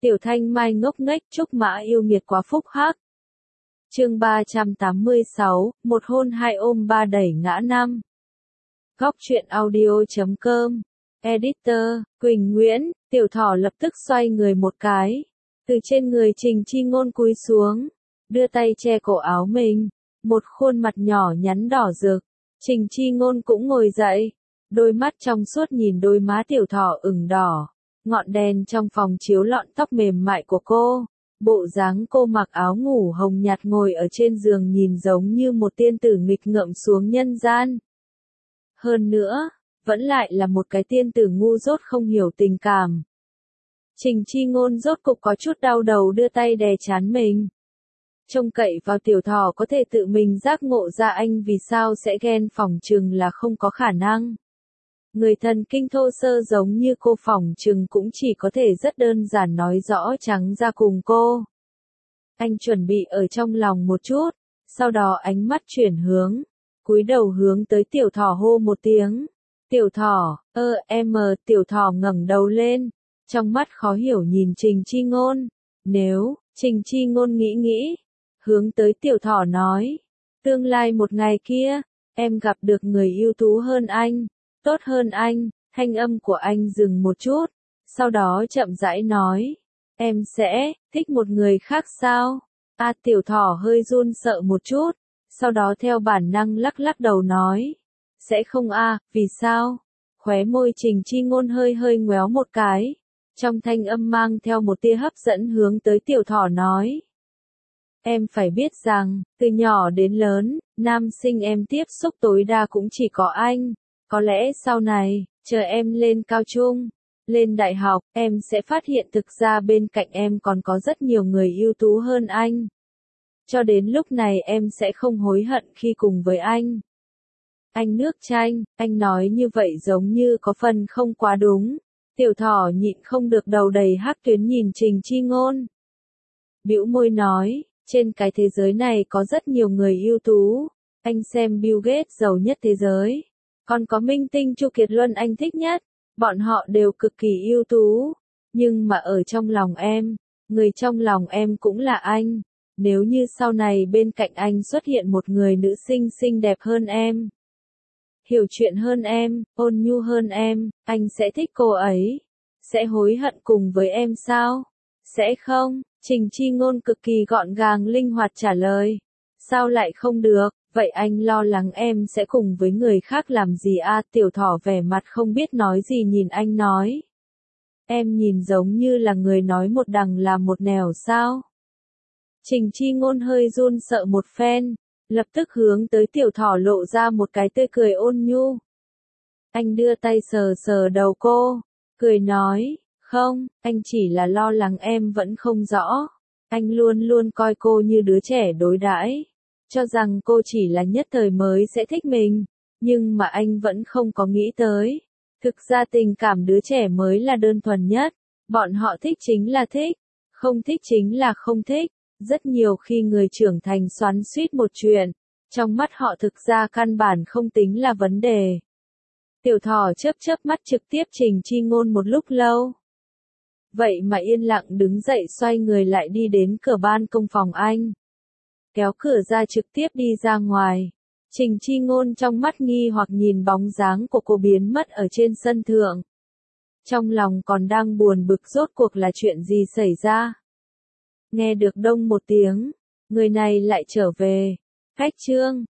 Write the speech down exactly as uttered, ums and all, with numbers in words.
Tiểu Thanh Mai ngốc nghếch chúc Mã yêu nghiệt quá phúc hắc. Chương ba trăm tám mươi sáu, một hôn hai ôm ba đẩy ngã năm. Góc truyện audio chấm com. Editor, Quỳnh Nguyễn. Tiểu Thỏ lập tức xoay người một cái, từ trên người Trình Chi Ngôn cúi xuống, đưa tay che cổ áo mình, một khuôn mặt nhỏ nhắn đỏ rực. Trình Chi Ngôn cũng ngồi dậy, đôi mắt trong suốt nhìn đôi má Tiểu Thỏ ửng đỏ, ngọn đèn trong phòng chiếu lọn tóc mềm mại của cô. Bộ dáng cô mặc áo ngủ hồng nhạt ngồi ở trên giường nhìn giống như một tiên tử nghịch ngợm xuống nhân gian. Hơn nữa, vẫn lại là một cái tiên tử ngu dốt không hiểu tình cảm. Trình Chi Ngôn rốt cục có chút đau đầu đưa tay đè trán mình. Trông cậy vào Tiểu Thỏ có thể tự mình giác ngộ ra anh vì sao sẽ ghen phỏng chừng là không có khả năng. Người thần kinh thô sơ giống như cô phỏng chừng cũng chỉ có thể rất đơn giản nói rõ trắng ra cùng cô. Anh chuẩn bị ở trong lòng một chút, sau đó ánh mắt chuyển hướng, cúi đầu hướng tới Tiểu Thỏ hô một tiếng. Tiểu Thỏ, ơ em mờ, Tiểu Thỏ ngẩng đầu lên, trong mắt khó hiểu nhìn Trình Chi Ngôn. Nếu, Trình Chi Ngôn nghĩ nghĩ, hướng tới Tiểu Thỏ nói, tương lai một ngày kia, em gặp được người ưu tú hơn anh, tốt hơn anh. Thanh âm của anh dừng một chút, sau đó chậm rãi nói, em sẽ thích một người khác sao? A à, Tiểu Thỏ hơi run sợ một chút, sau đó theo bản năng lắc lắc đầu nói, sẽ không a, à, vì sao? Khóe môi Trình Chi Ngôn hơi hơi ngoéo một cái, trong thanh âm mang theo một tia hấp dẫn hướng tới Tiểu Thỏ nói. Em phải biết rằng, từ nhỏ đến lớn, nam sinh em tiếp xúc tối đa cũng chỉ có anh. Có lẽ sau này, chờ em lên cao trung, lên đại học, em sẽ phát hiện thực ra bên cạnh em còn có rất nhiều người ưu tú hơn anh. Cho đến lúc này em sẽ không hối hận khi cùng với anh. Anh nước chanh, anh nói như vậy giống như có phần không quá đúng. Tiểu Thỏ nhịn không được đầu đầy hắc tuyến nhìn Trình Chi Ngôn. Bĩu môi nói, trên cái thế giới này có rất nhiều người ưu tú. Anh xem Bill Gates giàu nhất thế giới. Còn có minh tinh Chu Kiệt Luân anh thích nhất, bọn họ đều cực kỳ ưu tú, nhưng mà ở trong lòng em, người trong lòng em cũng là anh. Nếu như sau này bên cạnh anh xuất hiện một người nữ sinh xinh đẹp hơn em, hiểu chuyện hơn em, ôn nhu hơn em, anh sẽ thích cô ấy, sẽ hối hận cùng với em sao? Sẽ không, Trình Chi Ngôn cực kỳ gọn gàng linh hoạt trả lời. Sao lại không được? Vậy anh lo lắng em sẽ cùng với người khác làm gì a? À, Tiểu Thỏ vẻ mặt không biết nói gì nhìn anh nói. Em nhìn giống như là người nói một đằng làm một nẻo sao? Trình Chi Ngôn hơi run sợ một phen, lập tức hướng tới Tiểu Thỏ lộ ra một cái tươi cười ôn nhu. Anh đưa tay sờ sờ đầu cô, cười nói, không, anh chỉ là lo lắng em vẫn không rõ. Anh luôn luôn coi cô như đứa trẻ đối đãi, cho rằng cô chỉ là nhất thời mới sẽ thích mình, nhưng mà anh vẫn không có nghĩ tới. Thực ra tình cảm đứa trẻ mới là đơn thuần nhất, bọn họ thích chính là thích, không thích chính là không thích. Rất nhiều khi người trưởng thành xoắn xuýt một chuyện, trong mắt họ thực ra căn bản không tính là vấn đề. Tiểu Thỏ chớp chớp mắt trực tiếp Trình Chi Ngôn một lúc lâu. Vậy mà yên lặng đứng dậy xoay người lại đi đến cửa ban công phòng anh. Kéo cửa ra trực tiếp đi ra ngoài. Trình Chi Ngôn trong mắt nghi hoặc nhìn bóng dáng của cô biến mất ở trên sân thượng. Trong lòng còn đang buồn bực rốt cuộc là chuyện gì xảy ra. Nghe được đông một tiếng, người này lại trở về. Khách trương,